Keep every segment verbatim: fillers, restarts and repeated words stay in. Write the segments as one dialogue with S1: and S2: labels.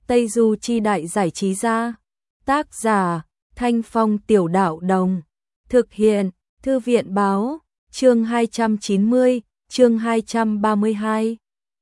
S1: Tây Du Chi Đại Giải Trí Gia. Tác giả Thanh Phong Tiểu Đạo Đồng. Thực hiện Thư viện Báo. Chương hai trăm chín mươi, chương hai trăm ba mươi hai.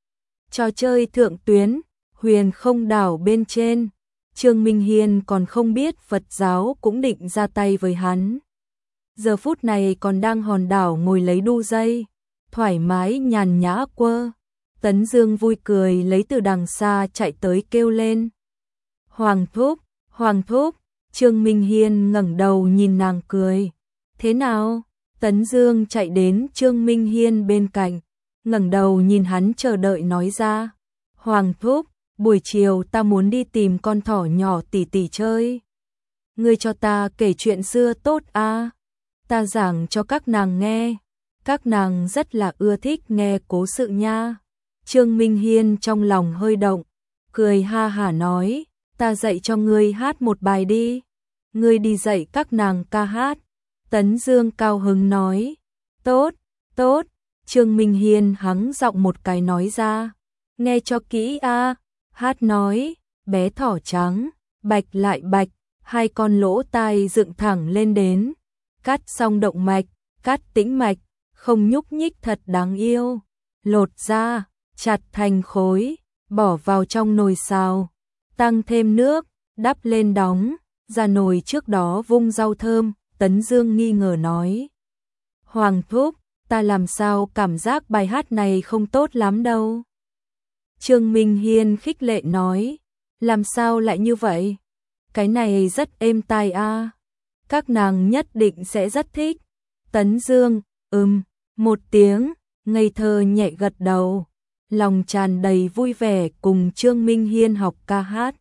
S1: Trò chơi thượng tuyến, huyền không đảo bên trên. Trương Minh Hiên còn không biết Phật giáo cũng định ra tay với hắn. Giờ phút này còn đang hòn đảo ngồi lấy đu dây, thoải mái nhàn nhã quơ. Tấn Dương vui cười lấy từ đằng xa chạy tới kêu lên. Hoàng thúc, Hoàng thúc. Trương Minh Hiên ngẩng đầu nhìn nàng cười. Thế nào? Tấn Dương chạy đến Trương Minh Hiên bên cạnh, ngẩng đầu nhìn hắn chờ đợi nói ra. Hoàng thúc, buổi chiều ta muốn đi tìm con thỏ nhỏ tỷ tỷ chơi. Ngươi cho ta kể chuyện xưa tốt a, ta giảng cho các nàng nghe. Các nàng rất là ưa thích nghe cố sự nha. Trương Minh Hiên trong lòng hơi động, cười ha hả nói, ta dạy cho ngươi hát một bài đi. Ngươi đi dạy các nàng ca hát. Tấn Dương cao hứng nói, tốt, tốt. Trương Minh Hiên hắng giọng một cái nói ra, nghe cho kỹ a. Hát nói, bé thỏ trắng, bạch lại bạch, hai con lỗ tai dựng thẳng lên đến. Cắt xong động mạch, cắt tĩnh mạch, không nhúc nhích thật đáng yêu. Lột ra, chặt thành khối, bỏ vào trong nồi xào, tăng thêm nước, đắp lên đóng, ra nồi trước đó vung rau thơm. Tấn Dương nghi ngờ nói, Hoàng thúc, ta làm sao cảm giác bài hát này không tốt lắm đâu. Trương Minh Hiên khích lệ nói, làm sao lại như vậy? Cái này rất êm tai a, các nàng nhất định sẽ rất thích. Tấn Dương, ừm, một tiếng, ngây thơ nhẹ gật đầu, lòng tràn đầy vui vẻ cùng Trương Minh Hiên học ca hát.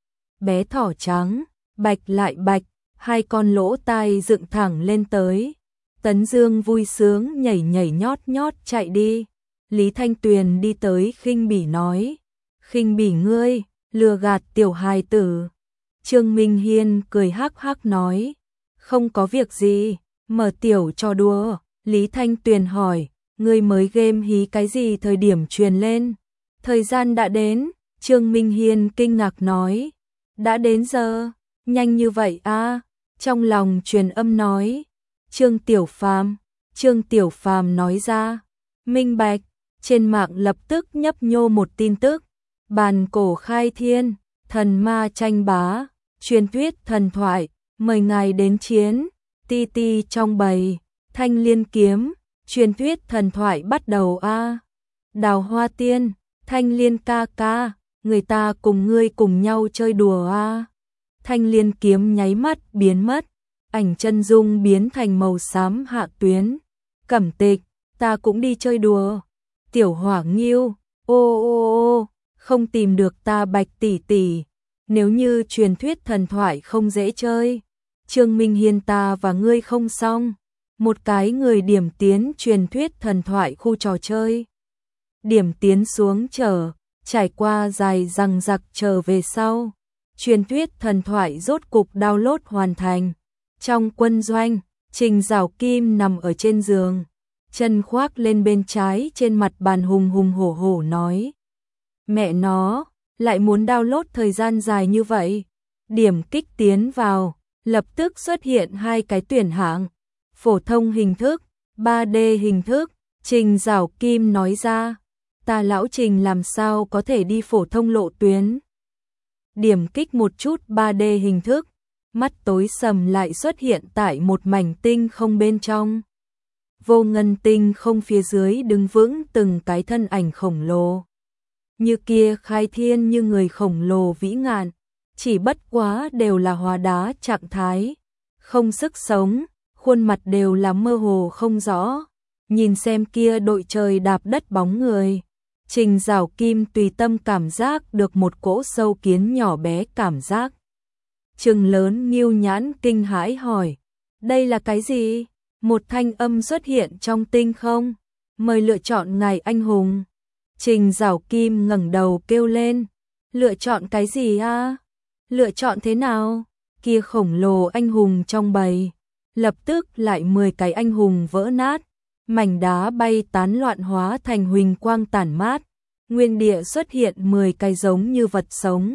S1: Bé thỏ trắng, bạch lại bạch, hai con lỗ tai dựng thẳng lên tới. Tấn Dương vui sướng nhảy nhảy nhót nhót chạy đi. Lý Thanh Tuyền đi tới khinh bỉ nói, khinh bỉ ngươi, lừa gạt tiểu hài tử. Trương Minh Hiên cười hắc hắc nói, không có việc gì, mở tiểu trò đùa. Lý Thanh Tuyền hỏi, ngươi mới game hí cái gì thời điểm truyền lên? Thời gian đã đến. Trương Minh Hiên kinh ngạc nói, đã đến giờ, nhanh như vậy a? Trong lòng truyền âm nói, Trương Tiểu Phàm. Trương Tiểu Phàm nói ra, minh bạch. Trên mạng lập tức nhấp nhô một tin tức, bàn cổ khai thiên, thần ma tranh bá, truyền thuyết thần thoại, mời ngài đến chiến. Ti ti trong bầy, thanh liên kiếm, truyền thuyết thần thoại bắt đầu a. Đào Hoa Tiên, thanh liên ca ca, người ta cùng ngươi cùng nhau chơi đùa a. Thanh liên kiếm nháy mắt biến mất, ảnh chân dung biến thành màu xám hạ tuyến. Cẩm Tịch, ta cũng đi chơi đùa. Tiểu Hỏa Nghiêu, ô ô ô, không tìm được ta Bạch tỷ tỷ. Nếu như truyền thuyết thần thoại không dễ chơi, Trương Minh Hiên ta và ngươi không xong. Một cái người điểm tiến truyền thuyết thần thoại khu trò chơi. Điểm tiến xuống chờ, trải qua dài dằng dặc chờ về sau. Truyền thuyết thần thoại rốt cục download hoàn thành. Trong quân doanh, Trình Giảo Kim nằm ở trên giường, chân khoác lên bên trái trên mặt bàn hùng hùng hổ hổ nói, mẹ nó, lại muốn download thời gian dài như vậy. Điểm kích tiến vào, lập tức xuất hiện hai cái tuyển hạng, phổ thông hình thức, ba D hình thức. Trình Giảo Kim nói ra, ta lão Trình làm sao có thể đi phổ thông lộ tuyến. Điểm kích một chút ba D hình thức, mắt tối sầm lại xuất hiện tại một mảnh tinh không bên trong. Vô ngân tinh không phía dưới đứng vững từng cái thân ảnh khổng lồ. Như kia khai thiên như người khổng lồ vĩ ngạn, chỉ bất quá đều là hóa đá trạng thái, không sức sống, khuôn mặt đều là mơ hồ không rõ. Nhìn xem kia đội trời đạp đất bóng người, Trình Giảo Kim tùy tâm cảm giác được một cỗ sâu kiến nhỏ bé cảm giác. Trừng lớn nghiêu nhãn kinh hãi hỏi, đây là cái gì? Một thanh âm xuất hiện trong tinh không, mời lựa chọn ngài anh hùng. Trình Giảo Kim ngẩng đầu kêu lên, lựa chọn cái gì a? Lựa chọn thế nào? Kia khổng lồ anh hùng trong bầy, lập tức lại mười cái anh hùng vỡ nát, mảnh đá bay tán loạn hóa thành huỳnh quang tản mát, nguyên địa xuất hiện mười cái giống như vật sống.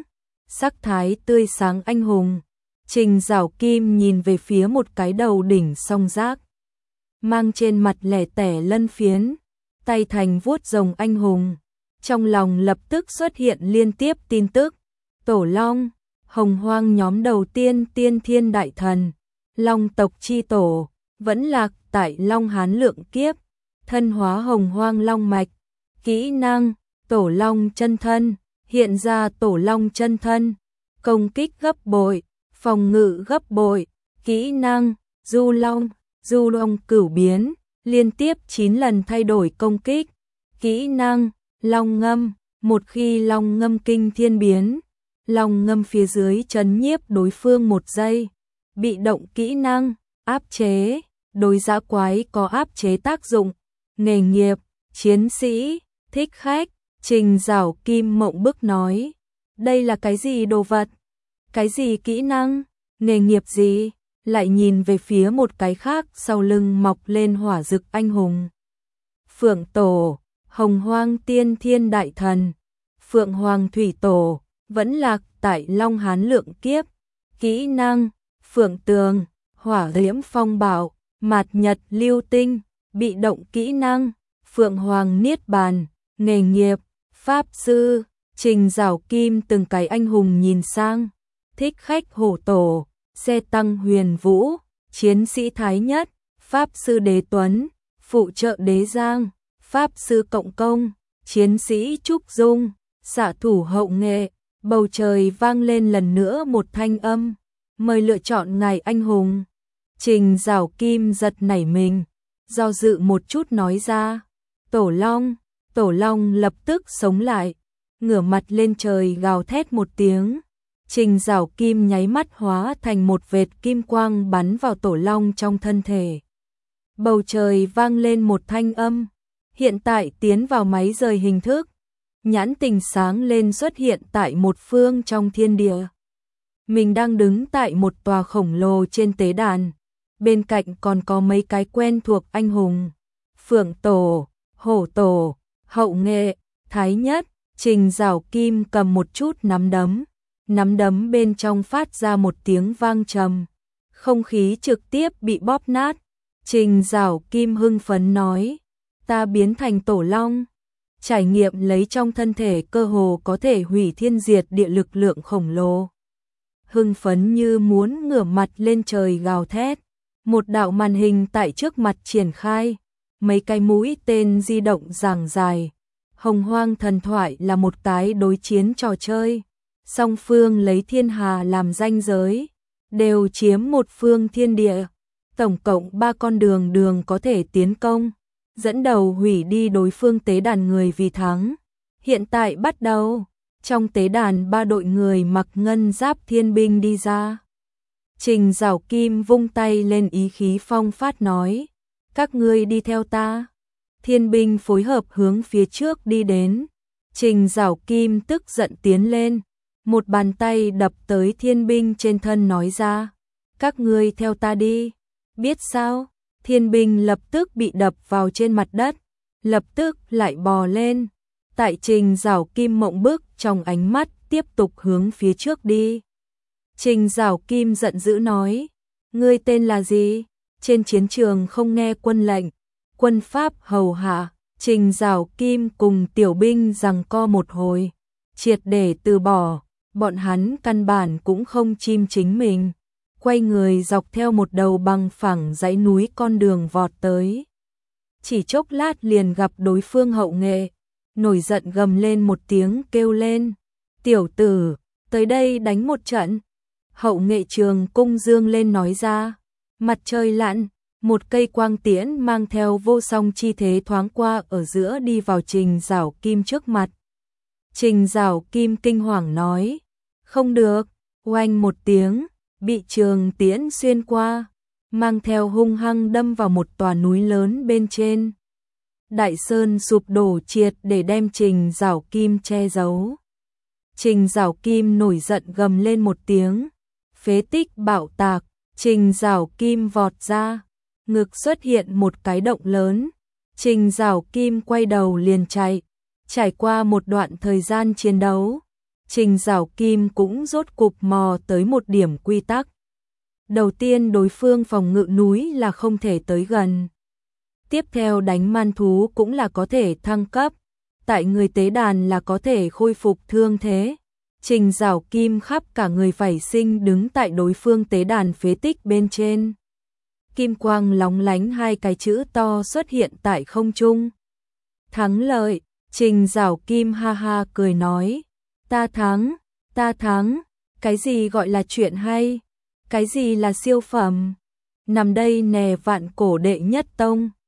S1: sắc thái tươi sáng anh hùng. Trình Giảo Kim nhìn về phía một cái đầu đỉnh song giác, mang trên mặt lẻ tẻ lân phiến, tay thành vuốt rồng anh hùng. Trong lòng lập tức xuất hiện liên tiếp tin tức. Tổ Long, Hồng Hoang nhóm đầu tiên tiên thiên đại thần, Long tộc chi tổ, vẫn lạc tại Long Hán lượng kiếp, thân hóa Hồng Hoang Long mạch. Kỹ năng, Tổ Long chân thân, hiện ra Tổ Long chân thân, công kích gấp bội, phòng ngự gấp bội. Kỹ năng, Du Long, Du Long cửu biến, liên tiếp chín lần thay đổi công kích. Kỹ năng, Long ngâm, một khi Long ngâm kinh thiên biến, Long ngâm phía dưới trấn nhiếp đối phương một giây. Bị động kỹ năng, áp chế, đối dã quái có áp chế tác dụng. Nghề nghiệp, chiến sĩ, thích khách. Trình Giảo Kim mộng bức nói, đây là cái gì đồ vật? Cái gì kỹ năng? Nghề nghiệp gì? Lại nhìn về phía một cái khác sau lưng mọc lên hỏa dực anh hùng. Phượng Tổ, Hồng Hoang tiên thiên đại thần, Phượng Hoàng Thủy Tổ, vẫn lạc tại Long Hán lượng kiếp. Kỹ năng, Phượng Tường, Hỏa Diễm Phong Bảo, Mạt Nhật Lưu Tinh. Bị động kỹ năng, Phượng Hoàng Niết Bàn. Nghề nghiệp, Pháp Sư. Trình Giảo Kim từng cái anh hùng nhìn sang. Thích khách Hổ Tổ, Xe Tăng Huyền Vũ, Chiến sĩ Thái Nhất, Pháp Sư Đế Tuấn, Phụ trợ Đế Giang, Pháp Sư Cộng Công, Chiến sĩ Trúc Dung, Xạ thủ Hậu Nghệ. Bầu trời vang lên lần nữa một thanh âm, mời lựa chọn ngài anh hùng. Trình Giảo Kim giật nảy mình, do dự một chút nói ra, Tổ Long. Tổ Long lập tức sống lại, ngửa mặt lên trời gào thét một tiếng. Trình Giảo Kim nháy mắt hóa thành một vệt kim quang bắn vào Tổ Long trong thân thể. Bầu trời vang lên một thanh âm, hiện tại tiến vào máy rời hình thức. Nhãn tình sáng lên xuất hiện tại một phương trong thiên địa. Mình đang đứng tại một tòa khổng lồ trên tế đàn, bên cạnh còn có mấy cái quen thuộc anh hùng. Phượng Tổ, Hổ Tổ, Hậu Nghệ, Thái Nhất. Trình Giảo Kim cầm một chút nắm đấm, nắm đấm bên trong phát ra một tiếng vang trầm, không khí trực tiếp bị bóp nát. Trình Giảo Kim hưng phấn nói, ta biến thành Tổ Long, trải nghiệm lấy trong thân thể cơ hồ có thể hủy thiên diệt địa lực lượng khổng lồ. Hưng phấn như muốn ngửa mặt lên trời gào thét. Một đạo màn hình tại trước mặt triển khai, mấy cái mũi tên di động giảng dài. Hồng Hoang thần thoại là một cái đối chiến trò chơi, song phương lấy thiên hà làm ranh giới, đều chiếm một phương thiên địa. Tổng cộng ba con đường đường có thể tiến công, dẫn đầu hủy đi đối phương tế đàn người vì thắng. Hiện tại bắt đầu, trong tế đàn ba đội người mặc ngân giáp thiên binh đi ra. Trình Giảo Kim vung tay lên ý khí phong phát nói, các ngươi đi theo ta. Thiên binh phối hợp hướng phía trước đi đến. Trình Giảo Kim tức giận tiến lên, một bàn tay đập tới thiên binh trên thân nói ra, các ngươi theo ta đi. Biết sao? Thiên binh lập tức bị đập vào trên mặt đất, lập tức lại bò lên. Tại Trình Giảo Kim mộng bức trong ánh mắt tiếp tục hướng phía trước đi. Trình Giảo Kim giận dữ nói, ngươi tên là gì? Trên chiến trường không nghe quân lệnh, quân pháp hầu hạ. Trình Giảo Kim cùng tiểu binh giằng co một hồi, triệt để từ bỏ, bọn hắn căn bản cũng không chim chính mình, quay người dọc theo một đầu bằng phẳng dãy núi con đường vọt tới. Chỉ chốc lát liền gặp đối phương Hậu Nghệ, nổi giận gầm lên một tiếng kêu lên, tiểu tử, tới đây đánh một trận. Hậu Nghệ trường cung dương lên nói ra, mặt trời lặn, một cây quang tiễn mang theo vô song chi thế thoáng qua ở giữa đi vào Trình Giảo Kim trước mặt. Trình Giảo Kim kinh hoàng nói, không được, oanh một tiếng, bị trường tiễn xuyên qua, mang theo hung hăng đâm vào một tòa núi lớn bên trên. Đại sơn sụp đổ triệt để đem Trình Giảo Kim che giấu. Trình Giảo Kim nổi giận gầm lên một tiếng, phế tích bạo tạc. Trình Giảo Kim vọt ra, ngực xuất hiện một cái động lớn. Trình Giảo Kim quay đầu liền chạy. Trải qua một đoạn thời gian chiến đấu, Trình Giảo Kim cũng rốt cục mò tới một điểm quy tắc. Đầu tiên đối phương phòng ngự núi là không thể tới gần. Tiếp theo đánh man thú cũng là có thể thăng cấp. Tại người tế đàn là có thể khôi phục thương thế. Trình Giảo Kim khắp cả người vảy sinh đứng tại đối phương tế đàn phế tích bên trên. Kim quang lóng lánh, hai cái chữ to xuất hiện tại không trung. Thắng lợi, Trình Giảo Kim ha ha cười nói. Ta thắng, ta thắng, cái gì gọi là chuyện hay, cái gì là siêu phẩm. Nằm đây nè vạn cổ đệ nhất tông.